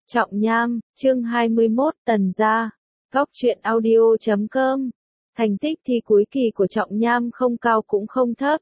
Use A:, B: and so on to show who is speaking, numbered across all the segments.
A: Trọng Nham, chương 21, Tần gia. Góc truyện audio.com. Thành tích thi cuối kỳ của Trọng Nham không cao cũng không thấp.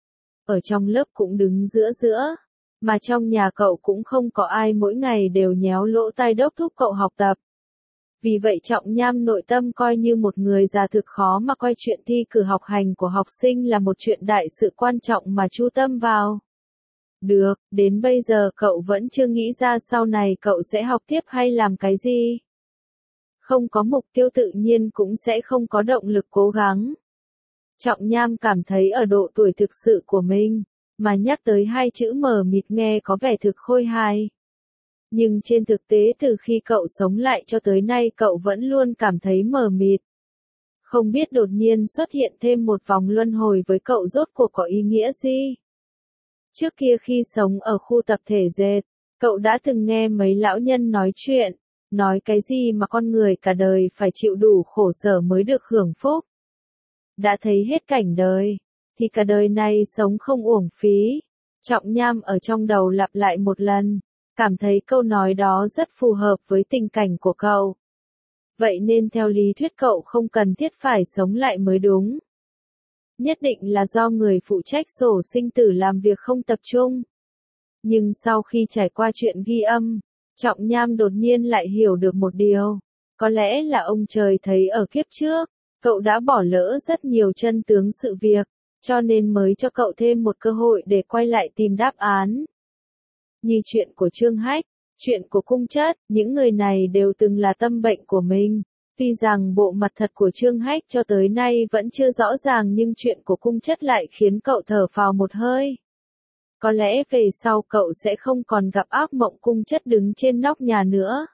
A: Ở trong lớp cũng đứng giữa giữa, mà trong nhà cậu cũng không có ai mỗi ngày đều nhéo lỗ tai đốc thúc cậu học tập. Vì vậy Trọng Nham nội tâm coi như một người già thực khó mà coi chuyện thi cử học hành của học sinh là một chuyện đại sự quan trọng mà chú tâm vào. Được, đến bây giờ cậu vẫn chưa nghĩ ra sau này cậu sẽ học tiếp hay làm cái gì. Không có mục tiêu tự nhiên cũng sẽ không có động lực cố gắng. Trọng Nham cảm thấy ở độ tuổi thực sự của mình, mà nhắc tới hai chữ mờ mịt nghe có vẻ thực khôi hài. Nhưng trên thực tế từ khi cậu sống lại cho tới nay cậu vẫn luôn cảm thấy mờ mịt. Không biết đột nhiên xuất hiện thêm một vòng luân hồi với cậu rốt cuộc có ý nghĩa gì. Trước kia khi sống ở khu tập thể dệt, cậu đã từng nghe mấy lão nhân nói chuyện, nói cái gì mà con người cả đời phải chịu đủ khổ sở mới được hưởng phúc. Đã thấy hết cảnh đời, thì cả đời này sống không uổng phí. Trọng Nham ở trong đầu lặp lại một lần, cảm thấy câu nói đó rất phù hợp với tình cảnh của cậu. Vậy nên theo lý thuyết cậu không cần thiết phải sống lại mới đúng. Nhất định là do người phụ trách sổ sinh tử làm việc không tập trung. Nhưng sau khi trải qua chuyện ghi âm, Trọng Nham đột nhiên lại hiểu được một điều. Có lẽ là ông trời thấy ở kiếp trước, cậu đã bỏ lỡ rất nhiều chân tướng sự việc, cho nên mới cho cậu thêm một cơ hội để quay lại tìm đáp án. Như chuyện của Trương Hách, chuyện của Cung Chất, những người này đều từng là tâm bệnh của mình. Tuy rằng bộ mặt thật của Trương Hách cho tới nay vẫn chưa rõ ràng nhưng chuyện của Cung Chất lại khiến cậu thở phào một hơi. Có lẽ về sau cậu sẽ không còn gặp ác mộng Cung Chất đứng trên nóc nhà nữa.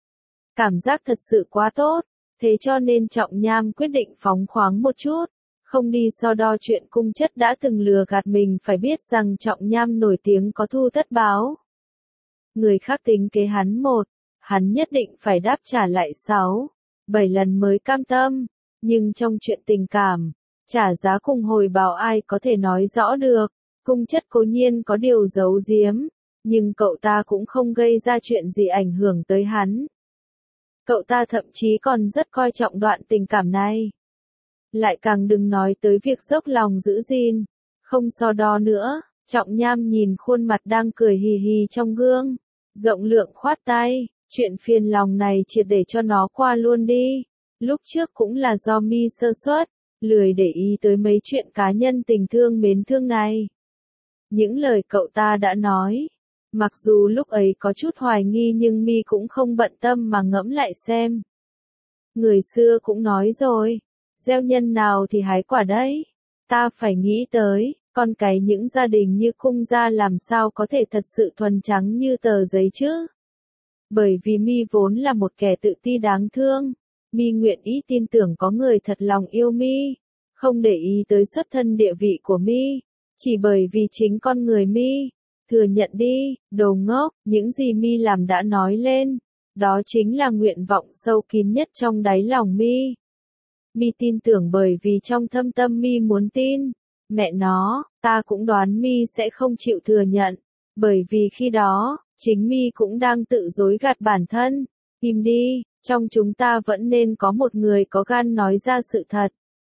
A: Cảm giác thật sự quá tốt, thế cho nên Trọng Nham quyết định phóng khoáng một chút, không đi so đo chuyện Cung Chất đã từng lừa gạt mình. Phải biết rằng Trọng Nham nổi tiếng có thu tất báo. Người khác tính kế hắn một, hắn nhất định phải đáp trả lại 6-7 lần mới cam tâm, nhưng trong chuyện tình cảm, trả giá cùng hồi báo ai có thể nói rõ được. Cung Chất cố nhiên có điều giấu giếm, nhưng cậu ta cũng không gây ra chuyện gì ảnh hưởng tới hắn. Cậu ta thậm chí còn rất coi trọng đoạn tình cảm này. Lại càng đừng nói tới việc dốc lòng giữ gìn, không so đo nữa. Trọng Nham nhìn khuôn mặt đang cười hì hì trong gương, rộng lượng khoát tay, chuyện phiền lòng này triệt để cho nó qua luôn đi. Lúc trước cũng là do mi sơ suất, lười để ý tới mấy chuyện cá nhân tình thương mến thương này. Những lời cậu ta đã nói, mặc dù lúc ấy có chút hoài nghi nhưng mi cũng không bận tâm mà ngẫm lại xem. Người xưa cũng nói rồi, gieo nhân nào thì hái quả đấy. Ta phải nghĩ tới, con cái những gia đình như Cung gia làm sao có thể thật sự thuần trắng như tờ giấy chứ. Bởi vì mi vốn là một kẻ tự ti đáng thương, mi nguyện ý tin tưởng có người thật lòng yêu mi, không để ý tới xuất thân địa vị của mi, chỉ bởi vì chính con người mi. Thừa nhận đi, đồ ngốc, những gì mi làm đã nói lên, đó chính là nguyện vọng sâu kín nhất trong đáy lòng mi. Mi tin tưởng bởi vì trong thâm tâm mi muốn tin. Mẹ nó, ta cũng đoán mi sẽ không chịu thừa nhận, bởi vì khi đó, chính mi cũng đang tự dối gạt bản thân. Im đi, trong chúng ta vẫn nên có một người có gan nói ra sự thật.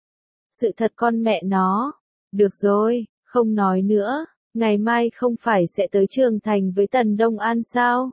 A: Sự thật con mẹ nó. Được rồi, không nói nữa, ngày mai không phải sẽ tới Trường Thành với Tần Đông An sao?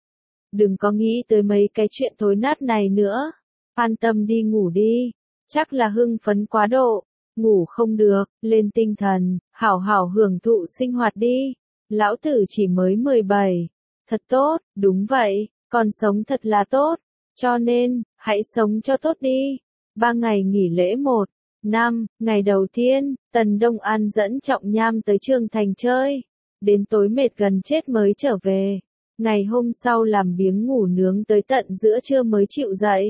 A: Đừng có nghĩ tới mấy cái chuyện thối nát này nữa. An tâm đi ngủ đi, chắc là hưng phấn quá độ. Ngủ không được, lên tinh thần, hảo hảo hưởng thụ sinh hoạt đi. Lão tử chỉ mới 17. Thật tốt, đúng vậy, còn sống thật là tốt. Cho nên, hãy sống cho tốt đi. 3 ngày nghỉ lễ 1-5, ngày đầu tiên, Tần Đông An dẫn Trọng Nham tới Trường Thành chơi. Đến tối mệt gần chết mới trở về. Ngày hôm sau làm biếng ngủ nướng tới tận giữa trưa mới chịu dậy.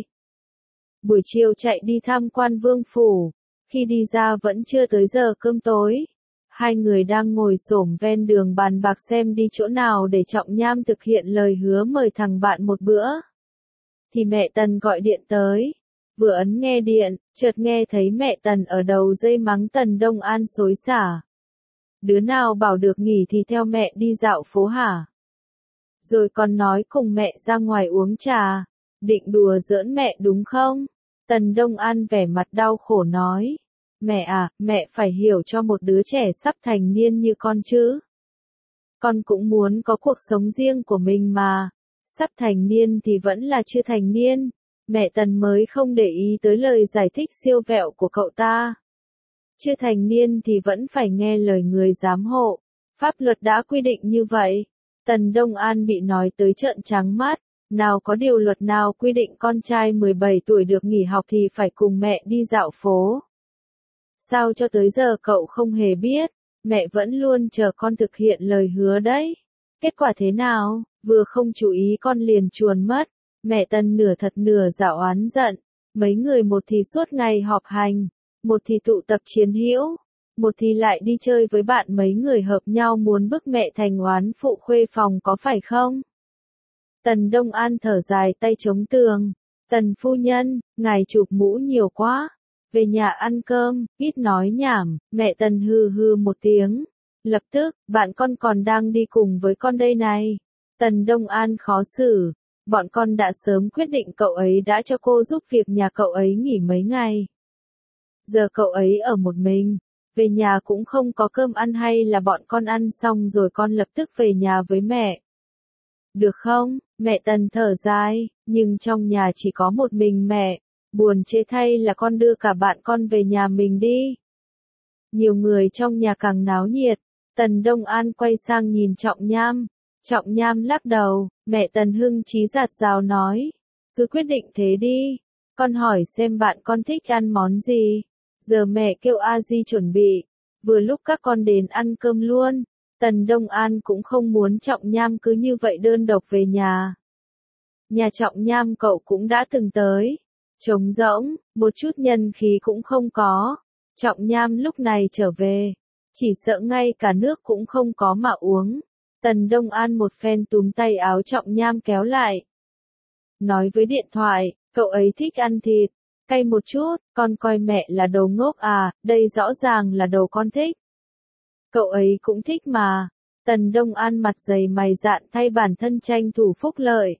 A: Buổi chiều chạy đi tham quan vương phủ. Khi đi ra vẫn chưa tới giờ cơm tối. Hai người đang ngồi xổm ven đường bàn bạc xem đi chỗ nào để Trọng Nham thực hiện lời hứa mời thằng bạn một bữa. Thì mẹ Tần gọi điện tới. Vừa ấn nghe điện, chợt nghe thấy mẹ Tần ở đầu dây mắng Tần Đông An xối xả. Đứa nào bảo được nghỉ thì theo mẹ đi dạo phố hả? Rồi còn nói cùng mẹ ra ngoài uống trà. Định đùa giỡn mẹ đúng không? Tần Đông An vẻ mặt đau khổ nói. Mẹ à, mẹ phải hiểu cho một đứa trẻ sắp thành niên như con chứ. Con cũng muốn có cuộc sống riêng của mình mà. Sắp thành niên thì vẫn là chưa thành niên. Mẹ Tần mới không để ý tới lời giải thích siêu vẹo của cậu ta. Chưa thành niên thì vẫn phải nghe lời người giám hộ. Pháp luật đã quy định như vậy. Tần Đông An bị nói tới trợn trắng mắt. Nào có điều luật nào quy định con trai 17 tuổi được nghỉ học thì phải cùng mẹ đi dạo phố. Sao cho tới giờ cậu không hề biết, mẹ vẫn luôn chờ con thực hiện lời hứa đấy. Kết quả thế nào, vừa không chú ý con liền chuồn mất. Mẹ Tần nửa thật nửa giả oán giận. Mấy người một thì suốt ngày họp hành, một thì tụ tập chiến hữu, một thì lại đi chơi với bạn, mấy người hợp nhau muốn bức mẹ thành oán phụ khuê phòng có phải không? Tần Đông An thở dài tay chống tường. Tần phu nhân, ngài chụp mũ nhiều quá. Về nhà ăn cơm, ít nói nhảm. Mẹ Tần hừ hừ một tiếng. Lập tức, bạn con còn đang đi cùng với con đây này. Tần Đông An khó xử. Bọn con đã sớm quyết định cậu ấy đã cho cô giúp việc nhà cậu ấy nghỉ mấy ngày. Giờ cậu ấy ở một mình. Về nhà cũng không có cơm ăn, hay là bọn con ăn xong rồi con lập tức về nhà với mẹ. Được không? Mẹ Tần thở dài, nhưng trong nhà chỉ có một mình mẹ. Buồn chê thay là con đưa cả bạn con về nhà mình đi. Nhiều người trong nhà càng náo nhiệt. Tần Đông An quay sang nhìn Trọng Nham. Trọng Nham lắc đầu. Mẹ Tần hưng chí giạt rào nói. Cứ quyết định thế đi. Con hỏi xem bạn con thích ăn món gì. Giờ mẹ kêu A Di chuẩn bị. Vừa lúc các con đến ăn cơm luôn. Tần Đông An cũng không muốn Trọng Nham cứ như vậy đơn độc về nhà. Nhà Trọng Nham cậu cũng đã từng tới. Trống rỗng, một chút nhân khí cũng không có. Trọng Nham lúc này trở về. Chỉ sợ ngay cả nước cũng không có mà uống. Tần Đông An một phen túm tay áo Trọng Nham kéo lại. Nói với điện thoại, cậu ấy thích ăn thịt. Cay một chút, con coi mẹ là đồ ngốc à, đây rõ ràng là đồ con thích. Cậu ấy cũng thích mà. Tần Đông An mặt dày mày dạn thay bản thân tranh thủ phúc lợi.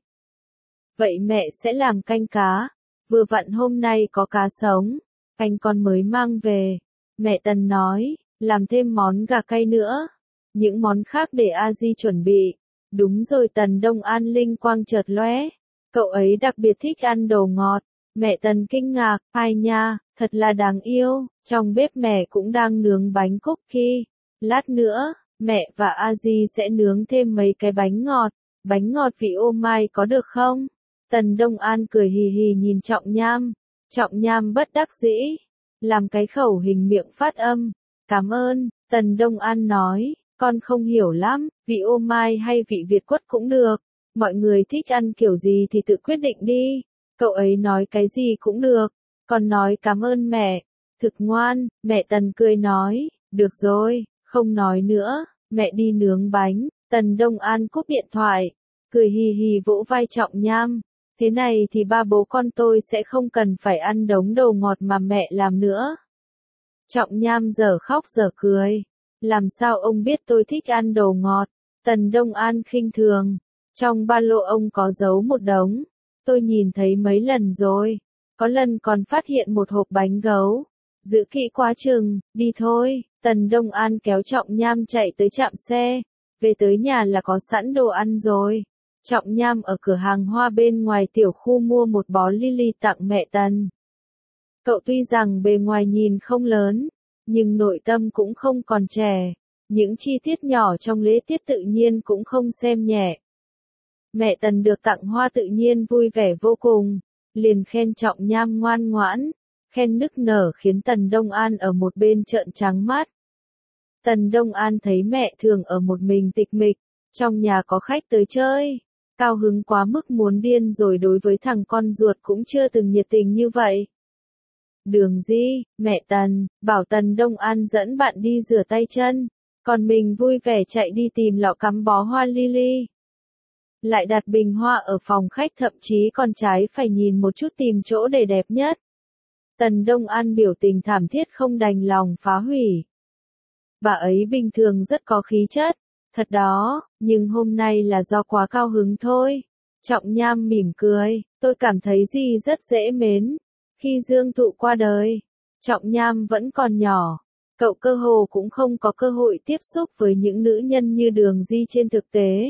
A: Vậy mẹ sẽ làm canh cá. Vừa vặn hôm nay có cá sống. Canh con mới mang về. Mẹ Tần nói, làm thêm món gà cay nữa. Những món khác để A Di chuẩn bị. Đúng rồi, Tần Đông An linh quang chợt lóe. Cậu ấy đặc biệt thích ăn đồ ngọt. Mẹ Tần kinh ngạc, ai nha, thật là đáng yêu. Trong bếp mẹ cũng đang nướng bánh cookie. Lát nữa, mẹ và A Di sẽ nướng thêm mấy cái bánh ngọt. Bánh ngọt vị ô mai có được không? Tần Đông An cười hì hì nhìn Trọng Nham. Trọng Nham bất đắc dĩ. Làm cái khẩu hình miệng phát âm. Cảm ơn, Tần Đông An nói. Con không hiểu lắm, vị ô mai hay vị Việt quất cũng được. Mọi người thích ăn kiểu gì thì tự quyết định đi. Cậu ấy nói cái gì cũng được. Con nói cảm ơn mẹ. Thực ngoan, mẹ Tần cười nói. Được rồi, không nói nữa, mẹ đi nướng bánh. Tần Đông An cúp điện thoại. Cười hì hì vỗ vai Trọng Nham. Thế này thì ba bố con tôi sẽ không cần phải ăn đống đồ ngọt mà mẹ làm nữa. Trọng Nham giờ khóc giờ cười. Làm sao ông biết tôi thích ăn đồ ngọt? Tần Đông An khinh thường. Trong ba lô ông có giấu một đống. Tôi nhìn thấy mấy lần rồi. Có lần còn phát hiện một hộp bánh gấu. Giữ kỹ quá chừng, đi thôi. Tần Đông An kéo Trọng Nham chạy tới trạm xe. Về tới nhà là có sẵn đồ ăn rồi. Trọng Nham ở cửa hàng hoa bên ngoài tiểu khu mua một bó lily tặng mẹ Tần. Cậu tuy rằng bề ngoài nhìn không lớn, nhưng nội tâm cũng không còn trẻ. Những chi tiết nhỏ trong lễ tiết tự nhiên cũng không xem nhẹ. Mẹ Tần được tặng hoa tự nhiên vui vẻ vô cùng, liền khen Trọng Nham ngoan ngoãn, khen nức nở khiến Tần Đông An ở một bên trợn trắng mắt. Tần Đông An thấy mẹ thường ở một mình tịch mịch, trong nhà có khách tới chơi, cao hứng quá mức muốn điên rồi, đối với thằng con ruột cũng chưa từng nhiệt tình như vậy. Đường Di, mẹ Tần, bảo Tần Đông An dẫn bạn đi rửa tay chân, còn mình vui vẻ chạy đi tìm lọ cắm bó hoa lily. Lại đặt bình hoa ở phòng khách, thậm chí còn trái phải nhìn một chút tìm chỗ để đẹp nhất. Tần Đông An biểu tình thảm thiết không đành lòng phá hủy. Bà ấy bình thường rất có khí chất, Thật đó, nhưng hôm nay là do quá cao hứng thôi. Trọng Nham mỉm cười, tôi cảm thấy Di rất dễ mến. Khi Dương Thụ qua đời, Trọng Nham vẫn còn nhỏ. Cậu cơ hồ cũng không có cơ hội tiếp xúc với những nữ nhân như Đường Di trên thực tế.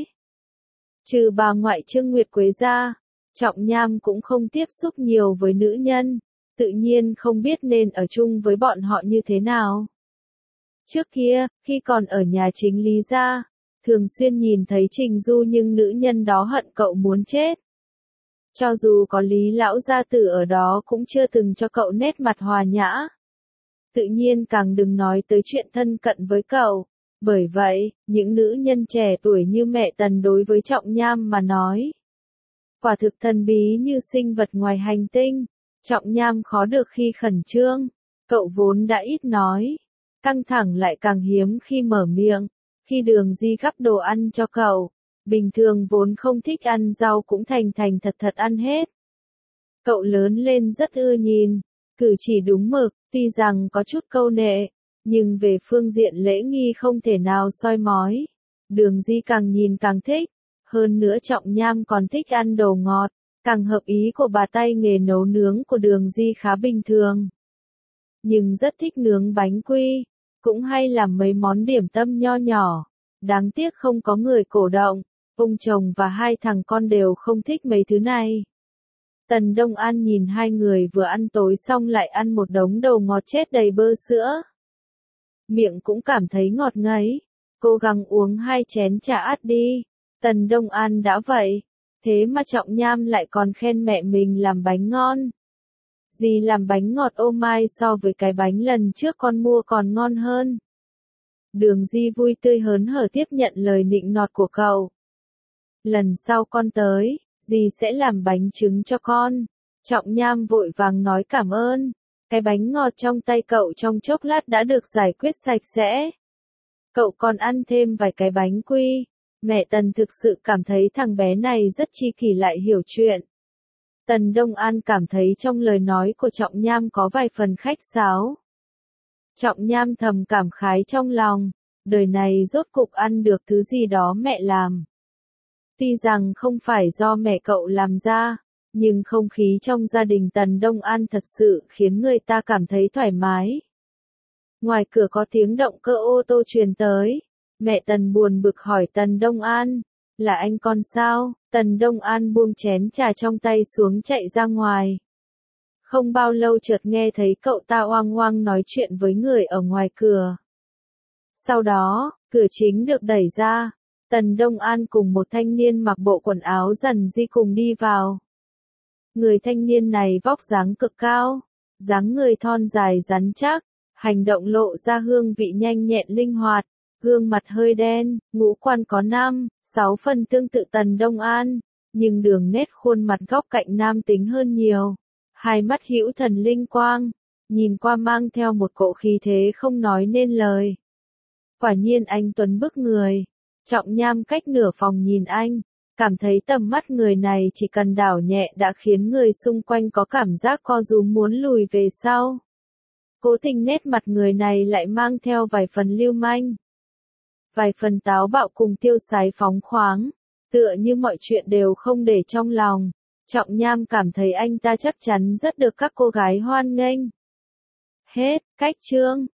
A: Trừ bà ngoại Trương Nguyệt Quế ra, Trọng Nham cũng không tiếp xúc nhiều với nữ nhân, tự nhiên không biết nên ở chung với bọn họ như thế nào. Trước kia, khi còn ở nhà chính Lý gia, thường xuyên nhìn thấy Trình Du nhưng nữ nhân đó hận cậu muốn chết. Cho dù có Lý lão gia tử ở đó cũng chưa từng cho cậu nét mặt hòa nhã. Tự nhiên càng đừng nói tới chuyện thân cận với cậu. Bởi vậy, những nữ nhân trẻ tuổi như mẹ Tần đối với Trọng Nham mà nói, quả thực thần bí như sinh vật ngoài hành tinh. Trọng Nham khó được khi khẩn trương. Cậu vốn đã ít nói, căng thẳng lại càng hiếm khi mở miệng. Khi Đường Di gắp đồ ăn cho cậu, bình thường vốn không thích ăn rau cũng thành thành thật thật ăn hết. Cậu lớn lên rất ưa nhìn, cử chỉ đúng mực, tuy rằng có chút câu nệ, nhưng về phương diện lễ nghi không thể nào soi mói. Đường Di càng nhìn càng thích, hơn nữa Trọng Nham còn thích ăn đồ ngọt, càng hợp ý của bà. Tay nghề nấu nướng của Đường Di khá bình thường, nhưng rất thích nướng bánh quy, cũng hay làm mấy món điểm tâm nho nhỏ. Đáng tiếc không có người cổ động, ông chồng và hai thằng con đều không thích mấy thứ này. Tần Đông An nhìn hai người vừa ăn tối xong lại ăn một đống đồ ngọt chết đầy bơ sữa. Miệng cũng cảm thấy ngọt ngấy, cố gắng uống 2 chén trà át đi. Tần Đông An đã vậy, thế mà Trọng Nham lại còn khen mẹ mình làm bánh ngon. Dì làm bánh ngọt ô mai so với cái bánh lần trước con mua còn ngon hơn. Đường Di vui tươi hớn hở tiếp nhận lời nịnh nọt của cậu. Lần sau con tới, dì sẽ làm bánh trứng cho con. Trọng Nham vội vàng nói cảm ơn. Cái bánh ngọt trong tay cậu trong chốc lát đã được giải quyết sạch sẽ. Cậu còn ăn thêm vài cái bánh quy. Mẹ Tần thực sự cảm thấy thằng bé này rất chi kỷ lại hiểu chuyện. Tần Đông An cảm thấy trong lời nói của Trọng Nham có vài phần khách sáo. Trọng Nham thầm cảm khái trong lòng, đời này rốt cục ăn được thứ gì đó mẹ làm. Tuy rằng không phải do mẹ cậu làm ra, nhưng không khí trong gia đình Tần Đông An thật sự khiến người ta cảm thấy thoải mái. Ngoài cửa có tiếng động cơ ô tô truyền tới. Mẹ Tần buồn bực hỏi Tần Đông An, là anh con sao? Tần Đông An buông chén trà trong tay xuống chạy ra ngoài. Không bao lâu chợt nghe thấy cậu ta oang oang nói chuyện với người ở ngoài cửa. Sau đó, cửa chính được đẩy ra. Tần Đông An cùng một thanh niên mặc bộ quần áo rằn di cùng đi vào. Người thanh niên này vóc dáng cực cao, dáng người thon dài rắn chắc, hành động lộ ra hương vị nhanh nhẹn linh hoạt, gương mặt hơi đen, ngũ quan có 5-6 phần tương tự Tần Đông An, nhưng đường nét khuôn mặt góc cạnh nam tính hơn nhiều. Hai mắt hữu thần linh quang, nhìn qua mang theo một cỗ khí thế không nói nên lời. Quả nhiên anh tuấn bức người. Trọng Nham cách nửa phòng nhìn anh, cảm thấy tầm mắt người này chỉ cần đảo nhẹ đã khiến người xung quanh có cảm giác co rúm muốn lùi về sau. Cố tình nét mặt người này lại mang theo vài phần lưu manh, vài phần táo bạo cùng tiêu sái phóng khoáng, tựa như mọi chuyện đều không để trong lòng. Trọng Nham cảm thấy anh ta chắc chắn rất được các cô gái hoan nghênh. Hết, cách chương.